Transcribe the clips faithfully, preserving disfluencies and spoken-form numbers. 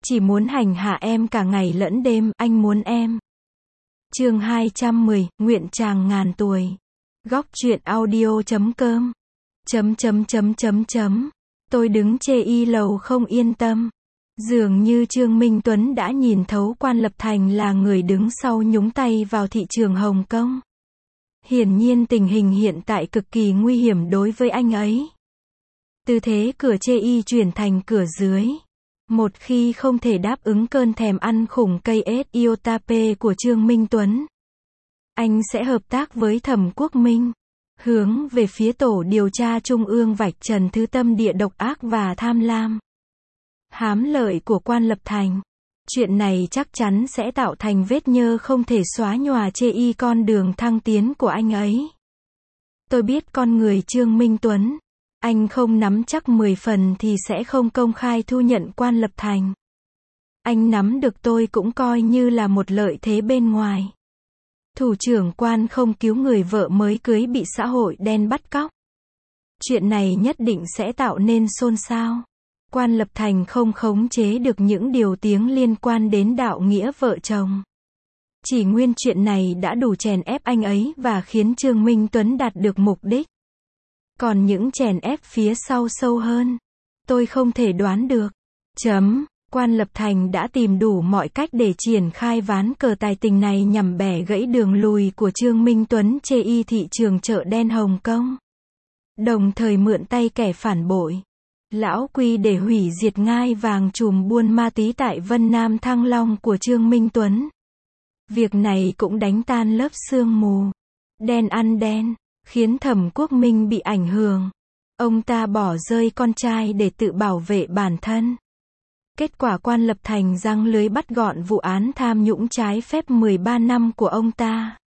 Chỉ muốn hành hạ em cả ngày lẫn đêm, anh muốn em. Chương hai trăm mười, nguyện chàng ngàn tuổi. Góc truyện audio chấm com. Chấm chấm chấm chấm chấm. Tôi đứng chê y lầu không yên tâm. Dường như Trương Minh Tuấn đã nhìn thấu Quan Lập Thành là người đứng sau nhúng tay vào thị trường Hồng Kông. Hiển nhiên tình hình hiện tại cực kỳ nguy hiểm đối với anh ấy. Tư thế cửa chê y chuyển thành cửa dưới. Một khi không thể đáp ứng cơn thèm ăn khủng cây ét Iotape của Trương Minh Tuấn, anh sẽ hợp tác với Thẩm Quốc Minh, hướng về phía tổ điều tra trung ương vạch trần thứ tâm địa độc ác và tham lam, hám lợi của Quan Lập Thành. Chuyện này chắc chắn sẽ tạo thành vết nhơ không thể xóa nhòa chê y con đường thăng tiến của anh ấy. Tôi biết con người Trương Minh Tuấn. Anh không nắm chắc mười phần thì sẽ không công khai thu nhận Quan Lập Thành. Anh nắm được tôi cũng coi như là một lợi thế bên ngoài. Thủ trưởng Quan không cứu người vợ mới cưới bị xã hội đen bắt cóc. Chuyện này nhất định sẽ tạo nên xôn xao. Quan Lập Thành không khống chế được những điều tiếng liên quan đến đạo nghĩa vợ chồng. Chỉ nguyên chuyện này đã đủ chèn ép anh ấy và khiến Trương Minh Tuấn đạt được mục đích. Còn những chèn ép phía sau sâu hơn, tôi không thể đoán được. Chấm. Quan Lập Thành đã tìm đủ mọi cách để triển khai ván cờ tài tình này nhằm bẻ gãy đường lùi của Trương Minh Tuấn chê y thị trường chợ đen Hồng Kông. Đồng thời mượn tay kẻ phản bội, Lão Quy để hủy diệt ngai vàng chùm buôn ma túy tại Vân Nam Thăng Long của Trương Minh Tuấn. Việc này cũng đánh tan lớp sương mù đen ăn đen, khiến Thẩm Quốc Minh bị ảnh hưởng. Ông ta bỏ rơi con trai để tự bảo vệ bản thân. Kết quả Quan Lập Thành giăng lưới bắt gọn vụ án tham nhũng trái phép mười ba năm của ông ta.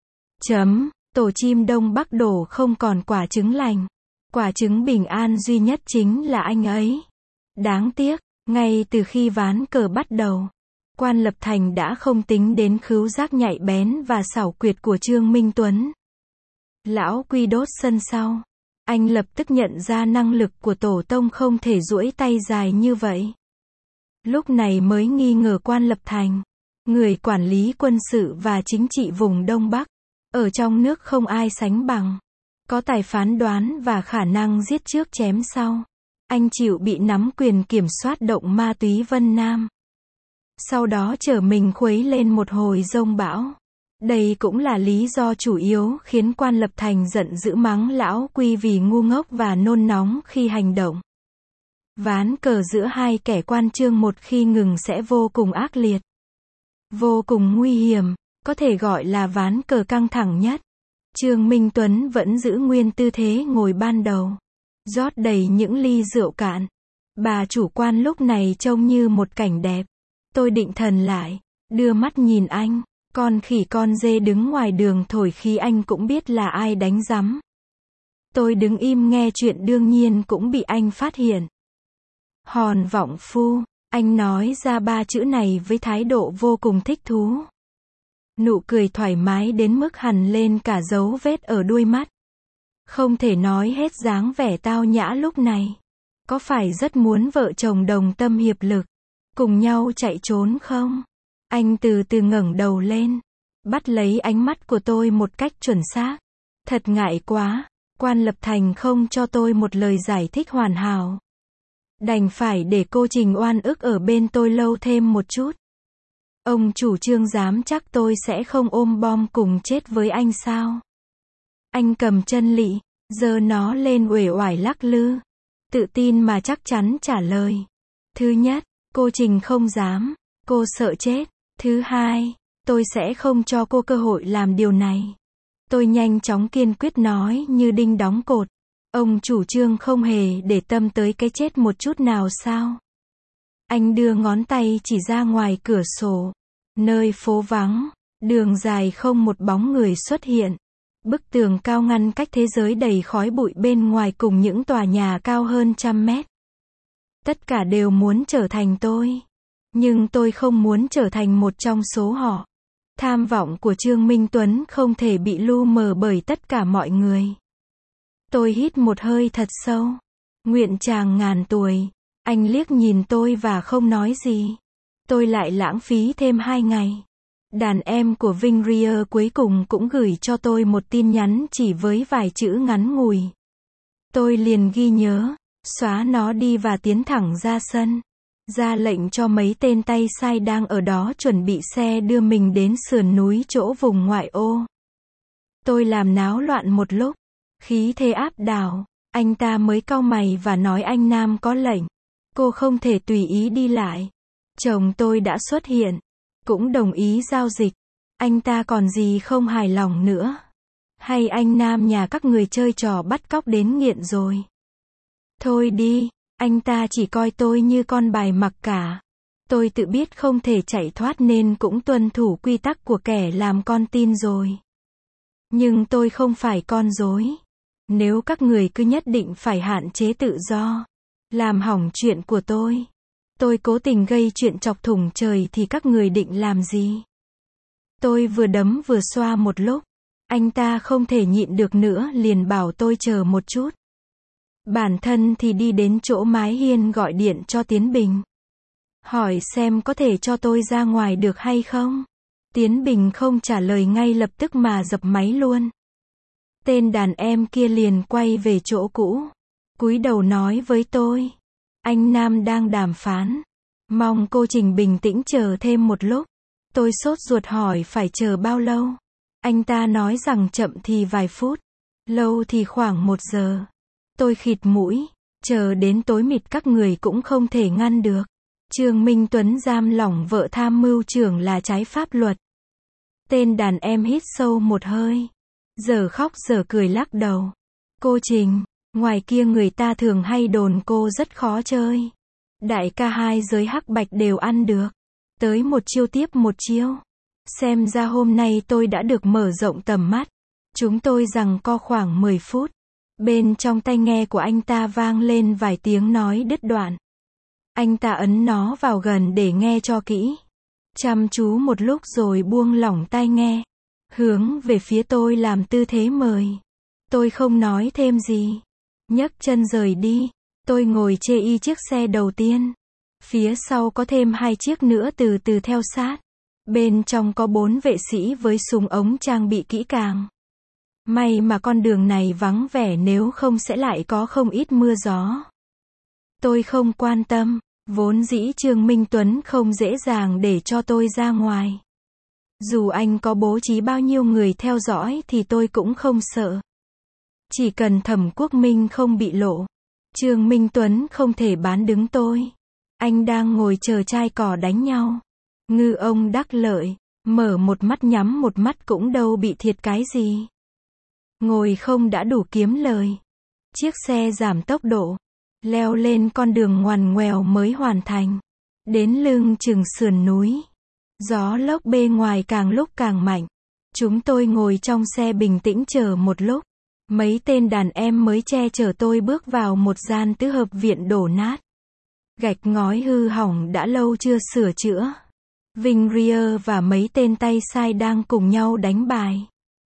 Chấm. Tổ chim Đông Bắc đổ không còn quả trứng lành. Quả trứng bình an duy nhất chính là anh ấy. Đáng tiếc, ngay từ khi ván cờ bắt đầu, Quan Lập Thành đã không tính đến khứu giác nhạy bén và xảo quyệt của Trương Minh Tuấn. Lão Quy đốt sân sau. Anh lập tức nhận ra năng lực của tổ tông không thể duỗi tay dài như vậy. Lúc này mới nghi ngờ Quan Lập Thành, người quản lý quân sự và chính trị vùng Đông Bắc, ở trong nước không ai sánh bằng. Có tài phán đoán và khả năng giết trước chém sau. Anh chịu bị nắm quyền kiểm soát động ma túy Vân Nam. Sau đó trở mình khuấy lên một hồi dông bão. Đây cũng là lý do chủ yếu khiến Quan Lập Thành giận dữ mắng Lão Quy vì ngu ngốc và nôn nóng khi hành động. Ván cờ giữa hai kẻ quan Trương một khi ngừng sẽ vô cùng ác liệt, vô cùng nguy hiểm, có thể gọi là ván cờ căng thẳng nhất. Trương Minh Tuấn vẫn giữ nguyên tư thế ngồi ban đầu, rót đầy những ly rượu cạn. Bà chủ Quan lúc này trông như một cảnh đẹp. Tôi định thần lại, đưa mắt nhìn anh. Con khỉ con dê đứng ngoài đường thổi khí anh cũng biết là ai đánh rắm. Tôi đứng im nghe chuyện đương nhiên cũng bị anh phát hiện. Hòn vọng phu, anh nói ra ba chữ này với thái độ vô cùng thích thú. Nụ cười thoải mái đến mức hằn lên cả dấu vết ở đuôi mắt. Không thể nói hết dáng vẻ tao nhã lúc này. Có phải rất muốn vợ chồng đồng tâm hiệp lực, cùng nhau chạy trốn không? Anh từ từ ngẩng đầu lên, bắt lấy ánh mắt của tôi một cách chuẩn xác. Thật ngại quá, Quan Lập Thành không cho tôi một lời giải thích hoàn hảo. Đành phải để cô Trình oan ức ở bên tôi lâu thêm một chút. Ông chủ Trương dám chắc tôi sẽ không ôm bom cùng chết với anh sao? Anh cầm chân lị, giơ nó lên uể oải lắc lư, tự tin mà chắc chắn trả lời. Thứ nhất, cô Trình không dám, cô sợ chết. Thứ hai, tôi sẽ không cho cô cơ hội làm điều này. Tôi nhanh chóng kiên quyết nói như đinh đóng cột. Ông chủ Trương không hề để tâm tới cái chết một chút nào sao? Anh đưa ngón tay chỉ ra ngoài cửa sổ. Nơi phố vắng, đường dài không một bóng người xuất hiện. Bức tường cao ngăn cách thế giới đầy khói bụi bên ngoài cùng những tòa nhà cao hơn trăm mét. Tất cả đều muốn trở thành tôi. Nhưng tôi không muốn trở thành một trong số họ. Tham vọng của Trương Minh Tuấn không thể bị lu mờ bởi tất cả mọi người. Tôi hít một hơi thật sâu. Nguyện chàng ngàn tuổi. Anh liếc nhìn tôi và không nói gì. Tôi lại lãng phí thêm hai ngày. Đàn em của Vinh Ria cuối cùng cũng gửi cho tôi một tin nhắn chỉ với vài chữ ngắn ngủi. Tôi liền ghi nhớ, xóa nó đi và tiến thẳng ra sân. Ra lệnh cho mấy tên tay sai đang ở đó chuẩn bị xe đưa mình đến sườn núi chỗ vùng ngoại ô. Tôi làm náo loạn một lúc, khí thế áp đảo, anh ta mới cau mày và nói anh Nam có lệnh. Cô không thể tùy ý đi lại. Chồng tôi đã xuất hiện, cũng đồng ý giao dịch. Anh ta còn gì không hài lòng nữa? Hay anh Nam nhà các người chơi trò bắt cóc đến nghiện rồi? Thôi đi, anh ta chỉ coi tôi như con bài mặc cả. Tôi tự biết không thể chạy thoát nên cũng tuân thủ quy tắc của kẻ làm con tin rồi. Nhưng tôi không phải con rối. Nếu các người cứ nhất định phải hạn chế tự do, làm hỏng chuyện của tôi, tôi cố tình gây chuyện chọc thủng trời thì các người định làm gì? Tôi vừa đấm vừa xoa một lúc. Anh ta không thể nhịn được nữa liền bảo tôi chờ một chút. Bản thân thì đi đến chỗ mái hiên gọi điện cho Tiến Bình. Hỏi xem có thể cho tôi ra ngoài được hay không? Tiến Bình không trả lời ngay lập tức mà dập máy luôn. Tên đàn em kia liền quay về chỗ cũ. Cúi đầu nói với tôi. Anh Nam đang đàm phán. Mong cô Trình bình tĩnh chờ thêm một lúc. Tôi sốt ruột hỏi phải chờ bao lâu? Anh ta nói rằng chậm thì vài phút, lâu thì khoảng một giờ. Tôi khịt mũi, chờ đến tối mịt các người cũng không thể ngăn được. Trương Minh Tuấn giam lỏng vợ tham mưu trưởng là trái pháp luật. Tên đàn em hít sâu một hơi, giờ khóc giờ cười lắc đầu. Cô Trình, ngoài kia người ta thường hay đồn cô rất khó chơi. Đại ca hai giới hắc bạch đều ăn được. Tới một chiêu tiếp một chiêu. Xem ra hôm nay tôi đã được mở rộng tầm mắt. Chúng tôi giằng co khoảng mười phút. Bên trong tai nghe của anh ta vang lên vài tiếng nói đứt đoạn. Anh ta ấn nó vào gần để nghe cho kỹ. Chăm chú một lúc rồi buông lỏng tai nghe. Hướng về phía tôi làm tư thế mời. Tôi không nói thêm gì. Nhấc chân rời đi. Tôi ngồi chê y chiếc xe đầu tiên. Phía sau có thêm hai chiếc nữa từ từ theo sát. Bên trong có bốn vệ sĩ với súng ống trang bị kỹ càng. May mà con đường này vắng vẻ nếu không sẽ lại có không ít mưa gió. Tôi không quan tâm, vốn dĩ Trương Minh Tuấn không dễ dàng để cho tôi ra ngoài. Dù anh có bố trí bao nhiêu người theo dõi thì tôi cũng không sợ. Chỉ cần Thẩm Quốc Minh không bị lộ, Trương Minh Tuấn không thể bán đứng tôi. Anh đang ngồi chờ chai cỏ đánh nhau. Ngư ông đắc lợi, mở một mắt nhắm một mắt cũng đâu bị thiệt cái gì. Ngồi không đã đủ kiếm lời. Chiếc xe giảm tốc độ, leo lên con đường ngoằn ngoèo mới hoàn thành. Đến lưng chừng sườn núi. Gió lốc bên ngoài càng lúc càng mạnh. Chúng tôi ngồi trong xe bình tĩnh chờ một lúc. Mấy tên đàn em mới che chở tôi bước vào một gian tứ hợp viện đổ nát. Gạch ngói hư hỏng đã lâu chưa sửa chữa. Vinh Ria và mấy tên tay sai đang cùng nhau đánh bài.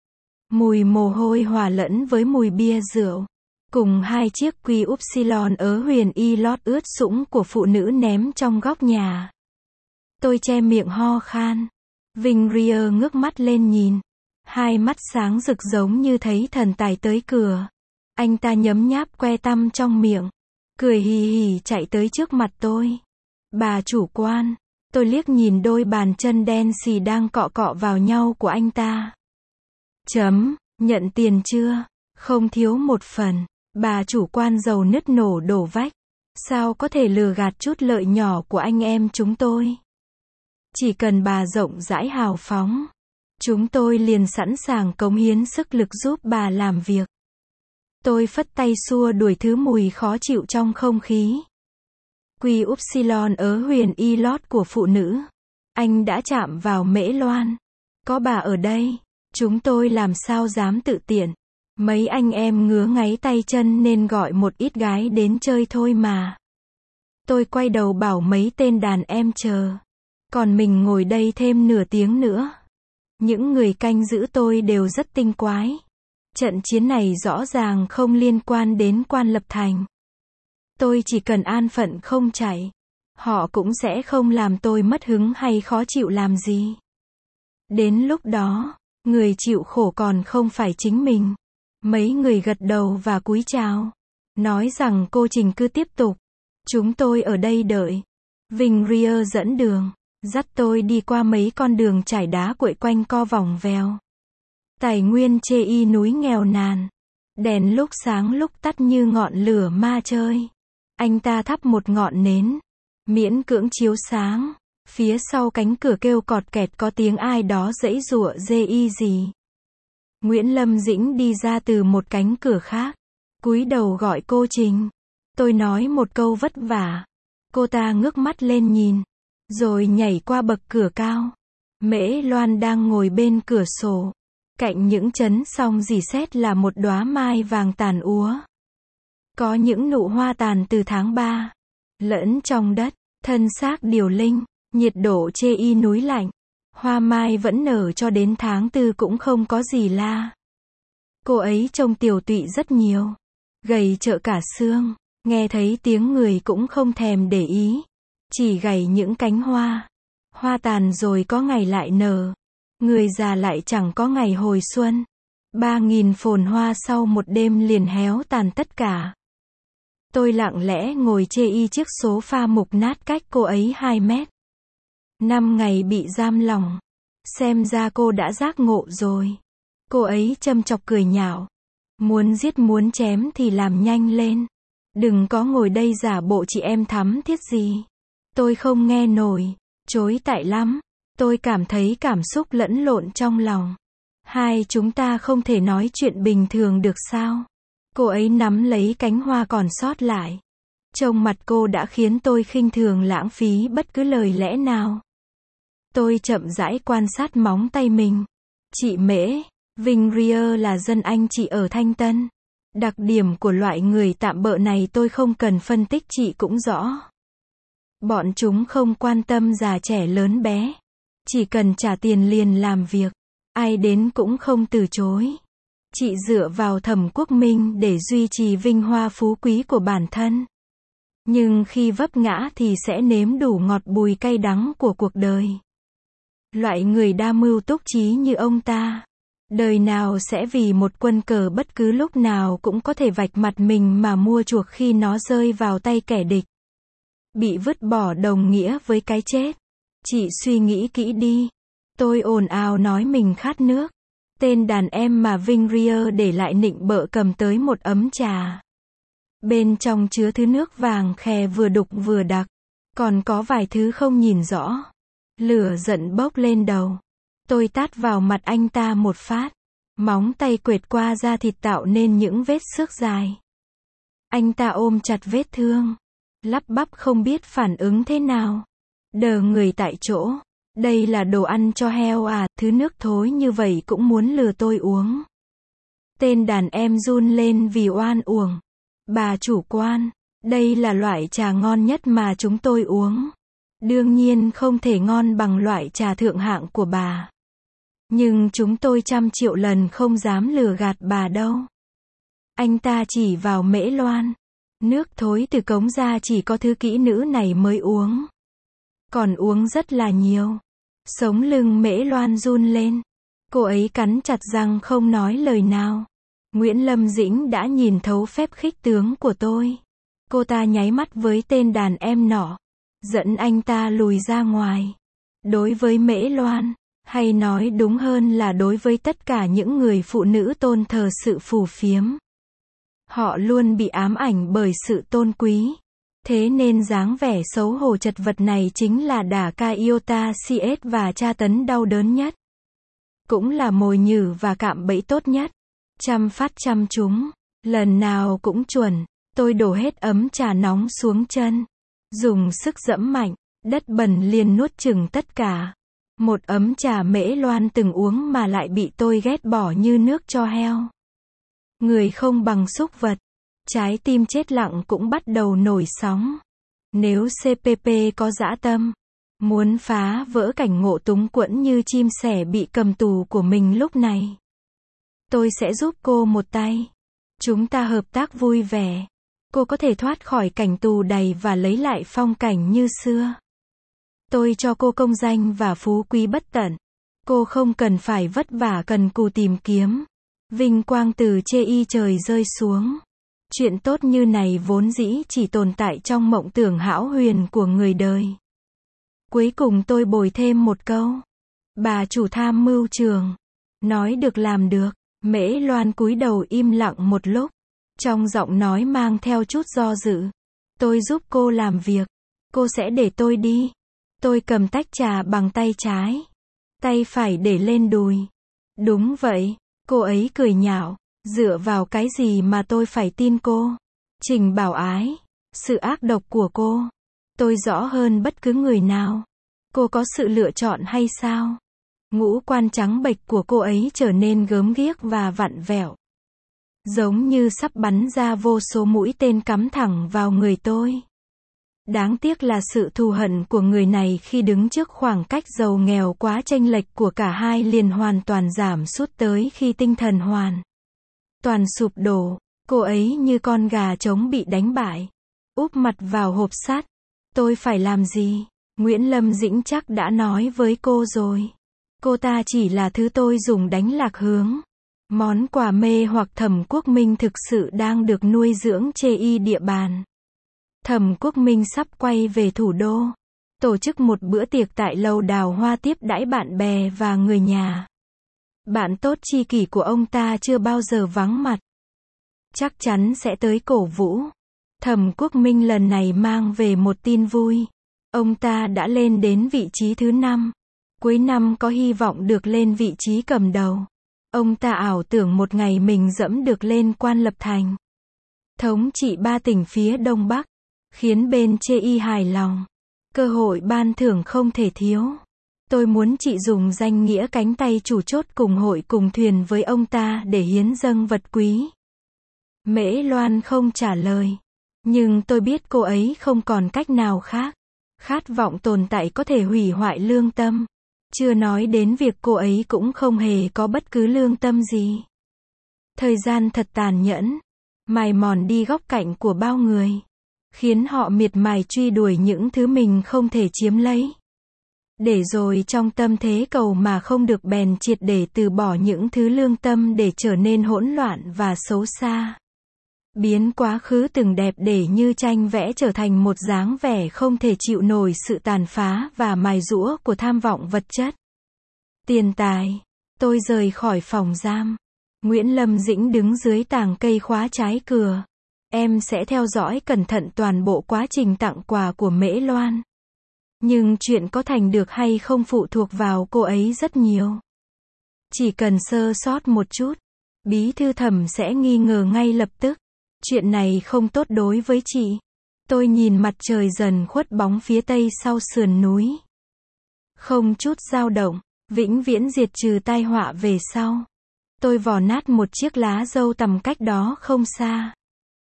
Mùi mồ hôi hòa lẫn với mùi bia rượu. Cùng hai chiếc quy upsilon ớ huyền y lót ướt sũng của phụ nữ ném trong góc nhà. Tôi che miệng ho khan. Vinh Ria ngước mắt lên nhìn. Hai mắt sáng rực giống như thấy thần tài tới cửa. Anh ta nhấm nháp que tăm trong miệng. Cười hì hì chạy tới trước mặt tôi. Bà chủ quan. Tôi liếc nhìn đôi bàn chân đen xì đang cọ cọ vào nhau của anh ta. Chấm, nhận tiền chưa? Không thiếu một phần. Bà chủ quan dầu nứt nổ đổ vách. Sao có thể lừa gạt chút lợi nhỏ của anh em chúng tôi? Chỉ cần bà rộng rãi hào phóng, chúng tôi liền sẵn sàng cống hiến sức lực giúp bà làm việc. Tôi phất tay xua đuổi thứ mùi khó chịu trong không khí. Quy upsilon ớ huyền y lót của phụ nữ. Anh đã chạm vào Mễ Loan. Có bà ở đây, chúng tôi làm sao dám tự tiện. Mấy anh em ngứa ngáy tay chân nên gọi một ít gái đến chơi thôi mà. Tôi quay đầu bảo mấy tên đàn em chờ. Còn mình ngồi đây thêm nửa tiếng nữa. Những người canh giữ tôi đều rất tinh quái. Trận chiến này rõ ràng không liên quan đến Quan Lập Thành. Tôi chỉ cần an phận không chạy. Họ cũng sẽ không làm tôi mất hứng hay khó chịu làm gì. Đến lúc đó, người chịu khổ còn không phải chính mình. Mấy người gật đầu và cúi chào. Nói rằng cô Trình cứ tiếp tục. Chúng tôi ở đây đợi. Vinh Ria dẫn đường. Dắt tôi đi qua mấy con đường trải đá quậy quanh co vòng vèo. Tài nguyên chê y núi nghèo nàn. Đèn lúc sáng lúc tắt như ngọn lửa ma chơi. Anh ta thắp một ngọn nến. Miễn cưỡng chiếu sáng. Phía sau cánh cửa kêu cọt kẹt có tiếng ai đó giãy giụa dê y gì. Nguyễn Lâm Dĩnh đi ra từ một cánh cửa khác. Cúi đầu gọi cô Trình. Tôi nói một câu vất vả. Cô ta ngước mắt lên nhìn. Rồi nhảy qua bậc cửa cao. Mễ Loan đang ngồi bên cửa sổ. Cạnh những chấn song rỉ sét là một đóa mai vàng tàn úa. Có những nụ hoa tàn từ tháng ba. Lẫn trong đất, thân xác điều linh, nhiệt độ chê y núi lạnh. Hoa mai vẫn nở cho đến tháng tư cũng không có gì la. Cô ấy trông tiều tụy rất nhiều. Gầy trợ cả xương. Nghe thấy tiếng người cũng không thèm để ý. Chỉ gảy những cánh hoa. Hoa tàn rồi có ngày lại nở. Người già lại chẳng có ngày hồi xuân. Ba nghìn phồn hoa sau một đêm liền héo tàn tất cả. Tôi lặng lẽ ngồi chê y chiếc sofa mục nát cách cô ấy hai mét. Năm ngày bị giam lỏng. Xem ra cô đã giác ngộ rồi. Cô ấy châm chọc cười nhạo. Muốn giết muốn chém thì làm nhanh lên. Đừng có ngồi đây giả bộ chị em thắm thiết gì. Tôi không nghe nổi. Chối tại lắm. Tôi cảm thấy cảm xúc lẫn lộn trong lòng. Hai chúng ta không thể nói chuyện bình thường được sao? Cô ấy nắm lấy cánh hoa còn sót lại. Trông mặt cô đã khiến tôi khinh thường lãng phí bất cứ lời lẽ nào. Tôi chậm rãi quan sát móng tay mình. Chị Mễ, Vinh Ria là dân anh chị ở Thanh Tân. Đặc điểm của loại người tạm bợ này tôi không cần phân tích chị cũng rõ. Bọn chúng không quan tâm già trẻ lớn bé. Chỉ cần trả tiền liền làm việc. Ai đến cũng không từ chối. Chị dựa vào Thẩm Quốc Minh để duy trì vinh hoa phú quý của bản thân. Nhưng khi vấp ngã thì sẽ nếm đủ ngọt bùi cay đắng của cuộc đời. Loại người đa mưu túc trí như ông ta. Đời nào sẽ vì một quân cờ bất cứ lúc nào cũng có thể vạch mặt mình mà mua chuộc khi nó rơi vào tay kẻ địch. Bị vứt bỏ đồng nghĩa với cái chết. Chị suy nghĩ kỹ đi. Tôi ồn ào nói mình khát nước. Tên đàn em mà Vinh Ria để lại nịnh bợ cầm tới một ấm trà. Bên trong chứa thứ nước vàng khè vừa đục vừa đặc. Còn có vài thứ không nhìn rõ. Lửa giận bốc lên đầu. Tôi tát vào mặt anh ta một phát. Móng tay quệt qua da thịt tạo nên những vết xước dài. Anh ta ôm chặt vết thương. Lắp bắp không biết phản ứng thế nào. Đờ người tại chỗ. Đây là đồ ăn cho heo à, thứ nước thối như vậy cũng muốn lừa tôi uống. Tên đàn em run lên vì oan uổng. Bà chủ quan, đây là loại trà ngon nhất mà chúng tôi uống. Đương nhiên không thể ngon bằng loại trà thượng hạng của bà. Nhưng chúng tôi trăm triệu lần không dám lừa gạt bà đâu. Anh ta chỉ vào Mễ Loan. Nước thối từ cống ra chỉ có thứ kỹ nữ này mới uống. Còn uống rất là nhiều. Sống lưng Mễ Loan run lên. Cô ấy cắn chặt răng không nói lời nào. Nguyễn Lâm Dĩnh đã nhìn thấu phép khích tướng của tôi. Cô ta nháy mắt với tên đàn em nọ. Dẫn anh ta lùi ra ngoài. Đối với Mễ Loan, hay nói đúng hơn là đối với tất cả những người phụ nữ tôn thờ sự phù phiếm. Họ luôn bị ám ảnh bởi sự tôn quý. Thế nên dáng vẻ xấu hổ chật vật này chính là đả ca iota cs và tra tấn đau đớn nhất. Cũng là mồi nhử và cạm bẫy tốt nhất. Chăm phát chăm chúng. Lần nào cũng chuẩn. Tôi đổ hết ấm trà nóng xuống chân. Dùng sức giẫm mạnh. Đất bẩn liền nuốt chửng tất cả. Một ấm trà Mễ Loan từng uống mà lại bị tôi ghét bỏ như nước cho heo. Người không bằng súc vật. Trái tim chết lặng cũng bắt đầu nổi sóng. Nếu xê pê pê có dã tâm, muốn phá vỡ cảnh ngộ túng quẫn như chim sẻ bị cầm tù của mình lúc này, tôi sẽ giúp cô một tay. Chúng ta hợp tác vui vẻ. Cô có thể thoát khỏi cảnh tù đầy và lấy lại phong cảnh như xưa. Tôi cho cô công danh và phú quý bất tận. Cô không cần phải vất vả cần cù tìm kiếm. Vinh quang từ chê y trời rơi xuống. Chuyện tốt như này vốn dĩ chỉ tồn tại trong mộng tưởng hão huyền của người đời. Cuối cùng tôi bồi thêm một câu. Bà chủ tham mưu trường. Nói được làm được. Mễ Loan cúi đầu im lặng một lúc. Trong giọng nói mang theo chút do dự. Tôi giúp cô làm việc. Cô sẽ để tôi đi. Tôi cầm tách trà bằng tay trái. Tay phải để lên đùi. Đúng vậy. Cô ấy cười nhạo. Dựa vào cái gì mà tôi phải tin cô? Trình Bảo Ái. Sự ác độc của cô. Tôi rõ hơn bất cứ người nào. Cô có sự lựa chọn hay sao? Ngũ quan trắng bệch của cô ấy trở nên gớm ghiếc và vặn vẹo. Giống như sắp bắn ra vô số mũi tên cắm thẳng vào người tôi. Đáng tiếc là sự thù hận của người này khi đứng trước khoảng cách giàu nghèo quá chênh lệch của cả hai liền hoàn toàn giảm sút tới khi tinh thần hoàn toàn sụp đổ. Cô ấy như con gà trống bị đánh bại. Úp mặt vào hộp sắt. Tôi phải làm gì? Nguyễn Lâm Dĩnh chắc đã nói với cô rồi. Cô ta chỉ là thứ tôi dùng đánh lạc hướng. Món quà mê hoặc Thẩm Quốc Minh thực sự đang được nuôi dưỡng chê y địa bàn. Thẩm Quốc Minh sắp quay về thủ đô. Tổ chức một bữa tiệc tại lầu Đào Hoa tiếp đãi bạn bè và người nhà. Bạn tốt tri kỷ của ông ta chưa bao giờ vắng mặt. Chắc chắn sẽ tới cổ vũ. Thẩm Quốc Minh lần này mang về một tin vui. Ông ta đã lên đến vị trí thứ năm. Cuối năm có hy vọng được lên vị trí cầm đầu. Ông ta ảo tưởng một ngày mình dẫm được lên quan lập thành. Thống trị ba tỉnh phía Đông Bắc. Khiến bên chê y hài lòng. Cơ hội ban thưởng không thể thiếu. Tôi muốn chị dùng danh nghĩa cánh tay chủ chốt cùng hội cùng thuyền với ông ta để hiến dâng vật quý. Mễ Loan không trả lời. Nhưng tôi biết cô ấy không còn cách nào khác. Khát vọng tồn tại có thể hủy hoại lương tâm. Chưa nói đến việc cô ấy cũng không hề có bất cứ lương tâm gì. Thời gian thật tàn nhẫn. Mài mòn đi góc cạnh của bao người. Khiến họ miệt mài truy đuổi những thứ mình không thể chiếm lấy. Để rồi trong tâm thế cầu mà không được bèn triệt để từ bỏ những thứ lương tâm để trở nên hỗn loạn và xấu xa. Biến quá khứ từng đẹp để như tranh vẽ trở thành một dáng vẻ không thể chịu nổi sự tàn phá và mài giũa của tham vọng vật chất. Tiền tài. Tôi rời khỏi phòng giam. Nguyễn Lâm Dĩnh đứng dưới tàng cây khóa trái cửa. Em sẽ theo dõi cẩn thận toàn bộ quá trình tặng quà của Mễ Loan. Nhưng chuyện có thành được hay không phụ thuộc vào cô ấy rất nhiều. Chỉ cần sơ sót một chút, bí thư Thẩm sẽ nghi ngờ ngay lập tức. Chuyện này không tốt đối với chị. Tôi nhìn mặt trời dần khuất bóng phía tây sau sườn núi. Không chút dao động, vĩnh viễn diệt trừ tai họa về sau. Tôi vò nát một chiếc lá dâu tầm cách đó không xa.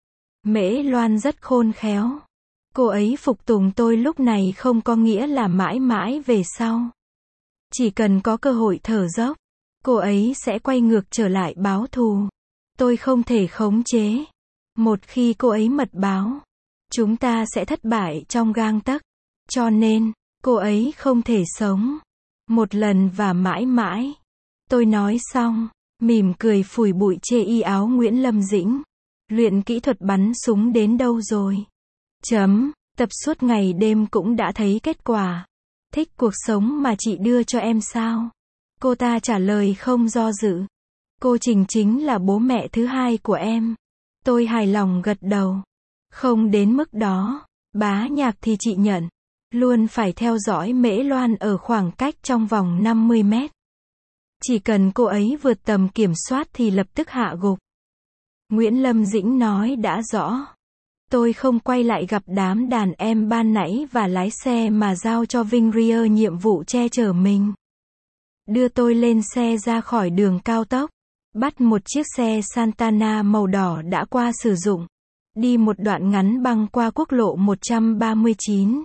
Mễ Loan rất khôn khéo. Cô ấy phục tùng tôi lúc này không có nghĩa là mãi mãi về sau. Chỉ cần có cơ hội thở dốc, cô ấy sẽ quay ngược trở lại báo thù. Tôi không thể khống chế. Một khi cô ấy mật báo, chúng ta sẽ thất bại trong gang tấc. Cho nên, cô ấy không thể sống. Một lần và mãi mãi. Tôi nói xong, mỉm cười phủi bụi chê y áo Nguyễn Lâm Dĩnh. Luyện kỹ thuật bắn súng đến đâu rồi? Chấm, tập suốt ngày đêm cũng đã thấy kết quả. Thích cuộc sống mà chị đưa cho em sao? Cô ta trả lời không do dự. Cô Trình chính là bố mẹ thứ hai của em. Tôi hài lòng gật đầu. Không đến mức đó. Bá Nhạc thì chị nhận. Luôn phải theo dõi Mễ Loan ở khoảng cách trong vòng năm mươi mét. Chỉ cần cô ấy vượt tầm kiểm soát thì lập tức hạ gục. Nguyễn Lâm Dĩnh nói đã rõ. Tôi không quay lại gặp đám đàn em ban nãy và lái xe mà giao cho Vinh Rier nhiệm vụ che chở mình. Đưa tôi lên xe ra khỏi đường cao tốc. Bắt một chiếc xe Santana màu đỏ đã qua sử dụng. Đi một đoạn ngắn băng qua quốc lộ một trăm ba mươi chín.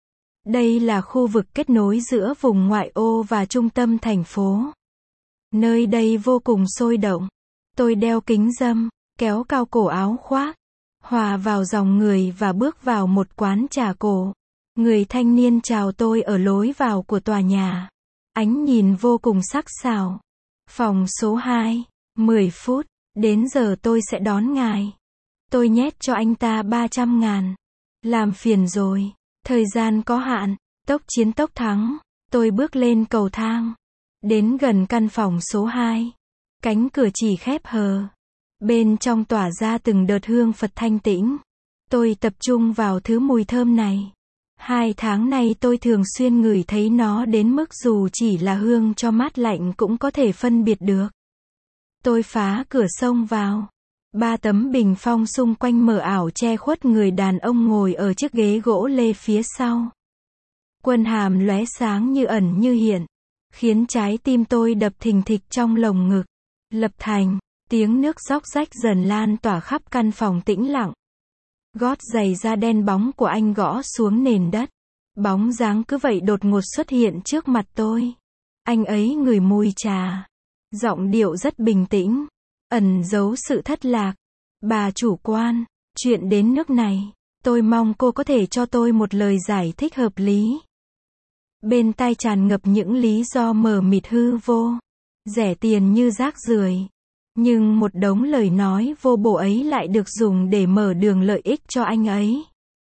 Đây là khu vực kết nối giữa vùng ngoại ô và trung tâm thành phố. Nơi đây vô cùng sôi động. Tôi đeo kính râm, kéo cao cổ áo khoác. hòa vào dòng người và bước vào một quán trà cổ. Người thanh niên chào tôi ở lối vào của tòa nhà. Ánh nhìn vô cùng sắc sảo. Phòng số hai, mười phút, đến giờ tôi sẽ đón ngài. Tôi nhét cho anh ta ba trăm ngàn. Làm phiền rồi, thời gian có hạn, tốc chiến tốc thắng. Tôi bước lên cầu thang. Đến gần căn phòng số hai. Cánh cửa chỉ khép hờ. Bên trong tỏa ra từng đợt hương Phật thanh tĩnh. Tôi tập trung vào thứ mùi thơm này. Hai tháng nay tôi thường xuyên ngửi thấy nó đến mức dù chỉ là hương cho mát lạnh cũng có thể phân biệt được. Tôi phá cửa xông vào. Ba tấm bình phong xung quanh mờ ảo che khuất người đàn ông ngồi ở chiếc ghế gỗ lê phía sau. Quân hàm lóe sáng như ẩn như hiện, khiến trái tim tôi đập thình thịch trong lồng ngực. Lập Thành, tiếng nước róc rách dần lan tỏa khắp căn phòng tĩnh lặng. Gót giày da đen bóng của anh gõ xuống nền đất. Bóng dáng cứ vậy đột ngột xuất hiện trước mặt tôi. Anh ấy ngửi mùi trà. Giọng điệu rất bình tĩnh, ẩn giấu sự thất lạc. Bà chủ quan, chuyện đến nước này, tôi mong cô có thể cho tôi một lời giải thích hợp lý. Bên tai tràn ngập những lý do mờ mịt hư vô, rẻ tiền như rác rưởi. Nhưng một đống lời nói vô bổ ấy lại được dùng để mở đường lợi ích cho anh ấy.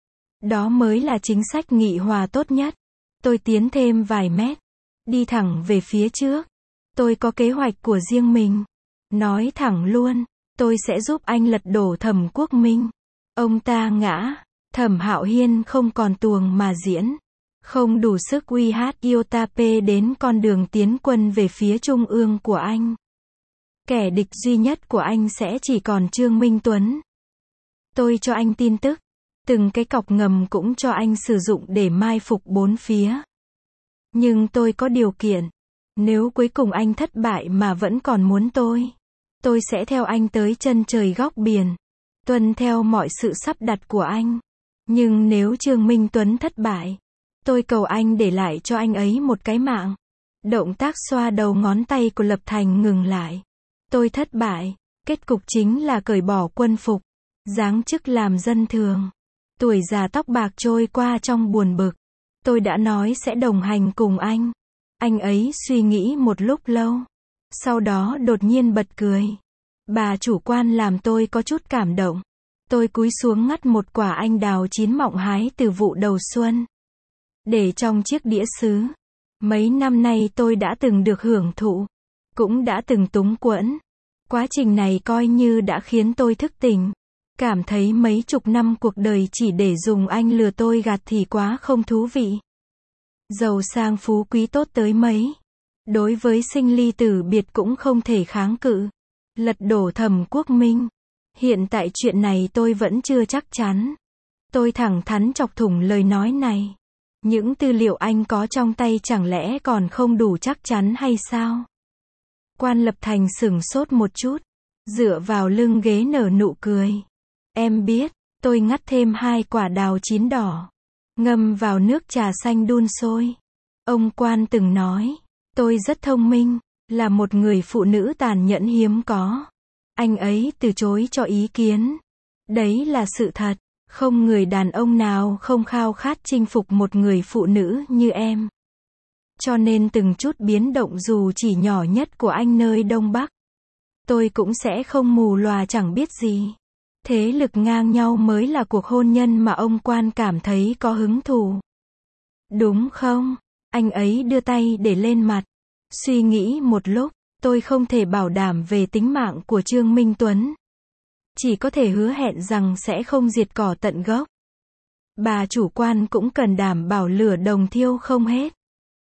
Đó mới là chính sách nghị hòa tốt nhất. Tôi tiến thêm vài mét, đi thẳng về phía trước. Tôi có kế hoạch của riêng mình. Nói thẳng luôn, tôi sẽ giúp anh lật đổ Thẩm Quốc Minh. Ông ta ngã, Thẩm Hạo Hiên không còn tuồng mà diễn. Không đủ sức uy hát iota p đến con đường tiến quân về phía trung ương của anh. Kẻ địch duy nhất của anh sẽ chỉ còn Trương Minh Tuấn. Tôi cho anh tin tức. Từng cái cọc ngầm cũng cho anh sử dụng để mai phục bốn phía. Nhưng tôi có điều kiện. Nếu cuối cùng anh thất bại mà vẫn còn muốn tôi, tôi sẽ theo anh tới chân trời góc biển. Tuân theo mọi sự sắp đặt của anh. Nhưng nếu Trương Minh Tuấn thất bại, tôi cầu anh để lại cho anh ấy một cái mạng. Động tác xoa đầu ngón tay của Lập Thành ngừng lại. Tôi thất bại, kết cục chính là cởi bỏ quân phục, giáng chức làm dân thường. Tuổi già tóc bạc trôi qua trong buồn bực. Tôi đã nói sẽ đồng hành cùng anh. Anh ấy suy nghĩ một lúc lâu. Sau đó đột nhiên bật cười. Bà chủ quan làm tôi có chút cảm động. Tôi cúi xuống ngắt một quả anh đào chín mọng hái từ vụ đầu xuân. Để trong chiếc đĩa sứ. Mấy năm nay tôi đã từng được hưởng thụ. Cũng đã từng túng quẫn. Quá trình này coi như đã khiến tôi thức tỉnh. Cảm thấy mấy chục năm cuộc đời chỉ để dùng anh lừa tôi gạt thì quá không thú vị. Giàu sang phú quý tốt tới mấy. Đối với sinh ly tử biệt cũng không thể kháng cự. Lật đổ Thẩm Quốc Minh. Hiện tại chuyện này tôi vẫn chưa chắc chắn. Tôi thẳng thắn chọc thủng lời nói này. Những tư liệu anh có trong tay chẳng lẽ còn không đủ chắc chắn hay sao? Quan Lập Thành sửng sốt một chút. Dựa vào lưng ghế nở nụ cười. Em biết, tôi ngắt thêm hai quả đào chín đỏ. Ngâm vào nước trà xanh đun sôi. Ông Quan từng nói, tôi rất thông minh, là một người phụ nữ tàn nhẫn hiếm có. Anh ấy từ chối cho ý kiến. Đấy là sự thật, không người đàn ông nào không khao khát chinh phục một người phụ nữ như em. Cho nên từng chút biến động dù chỉ nhỏ nhất của anh nơi Đông Bắc, tôi cũng sẽ không mù lòa chẳng biết gì. Thế lực ngang nhau mới là cuộc hôn nhân mà ông Quan cảm thấy có hứng thú. Đúng không? Anh ấy đưa tay để lên mặt. Suy nghĩ một lúc, tôi không thể bảo đảm về tính mạng của Trương Minh Tuấn. Chỉ có thể hứa hẹn rằng sẽ không diệt cỏ tận gốc. Bà chủ quan cũng cần đảm bảo lửa đồng thiêu không hết.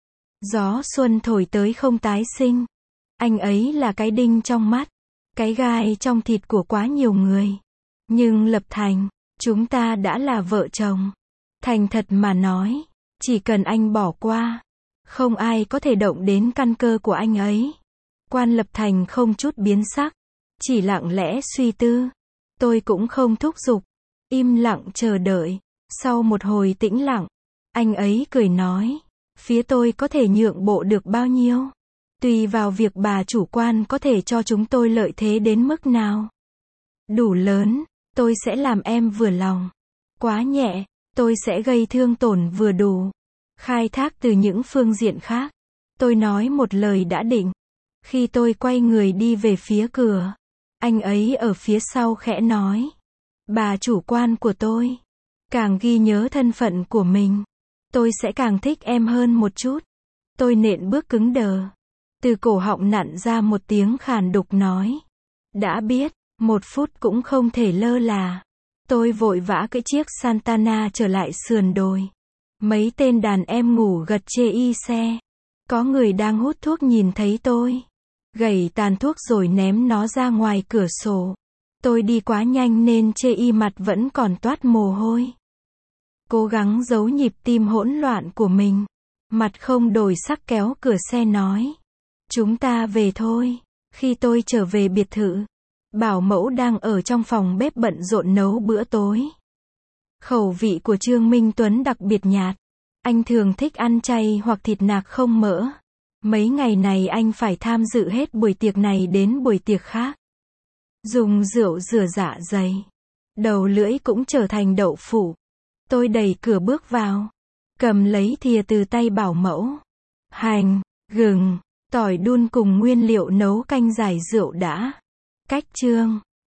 Gió xuân thổi tới không tái sinh. Anh ấy là cái đinh trong mắt, cái gai trong thịt của quá nhiều người. Nhưng Lập Thành, chúng ta đã là vợ chồng. Thành thật mà nói, chỉ cần anh bỏ qua, không ai có thể động đến căn cơ của anh ấy. Quan Lập Thành không chút biến sắc, chỉ lặng lẽ suy tư. Tôi cũng không thúc giục, im lặng chờ đợi. Sau một hồi tĩnh lặng, anh ấy cười nói, phía tôi có thể nhượng bộ được bao nhiêu? Tùy vào việc bà chủ quan có thể cho chúng tôi lợi thế đến mức nào. Đủ lớn, tôi sẽ làm em vừa lòng. Quá nhẹ, tôi sẽ gây thương tổn vừa đủ. Khai thác từ những phương diện khác. Tôi nói một lời đã định. Khi tôi quay người đi về phía cửa, anh ấy ở phía sau khẽ nói. Bà chủ quan của tôi. Càng ghi nhớ thân phận của mình, tôi sẽ càng thích em hơn một chút. Tôi nện bước cứng đờ. Từ cổ họng nặn ra một tiếng khàn đục nói. Đã biết, một phút cũng không thể lơ là. Tôi vội vã cưỡi chiếc Santana trở lại sườn đồi. Mấy tên đàn em ngủ gật chê y xe. Có người đang hút thuốc nhìn thấy tôi. Gẩy tàn thuốc rồi ném nó ra ngoài cửa sổ. Tôi đi quá nhanh nên chê y mặt vẫn còn toát mồ hôi. Cố gắng giấu nhịp tim hỗn loạn của mình. Mặt không đổi sắc kéo cửa xe nói. Chúng ta về thôi. Khi tôi trở về biệt thự, bảo mẫu đang ở trong phòng bếp bận rộn nấu bữa tối. Khẩu vị của Trương Minh Tuấn đặc biệt nhạt. Anh thường thích ăn chay hoặc thịt nạc không mỡ. Mấy ngày này anh phải tham dự hết buổi tiệc này đến buổi tiệc khác. Dùng rượu rửa dạ dày. Đầu lưỡi cũng trở thành đậu phụ. Tôi đẩy cửa bước vào. Cầm lấy thìa từ tay bảo mẫu. Hành, gừng, tỏi đun cùng nguyên liệu nấu canh giải rượu đã. Cách chương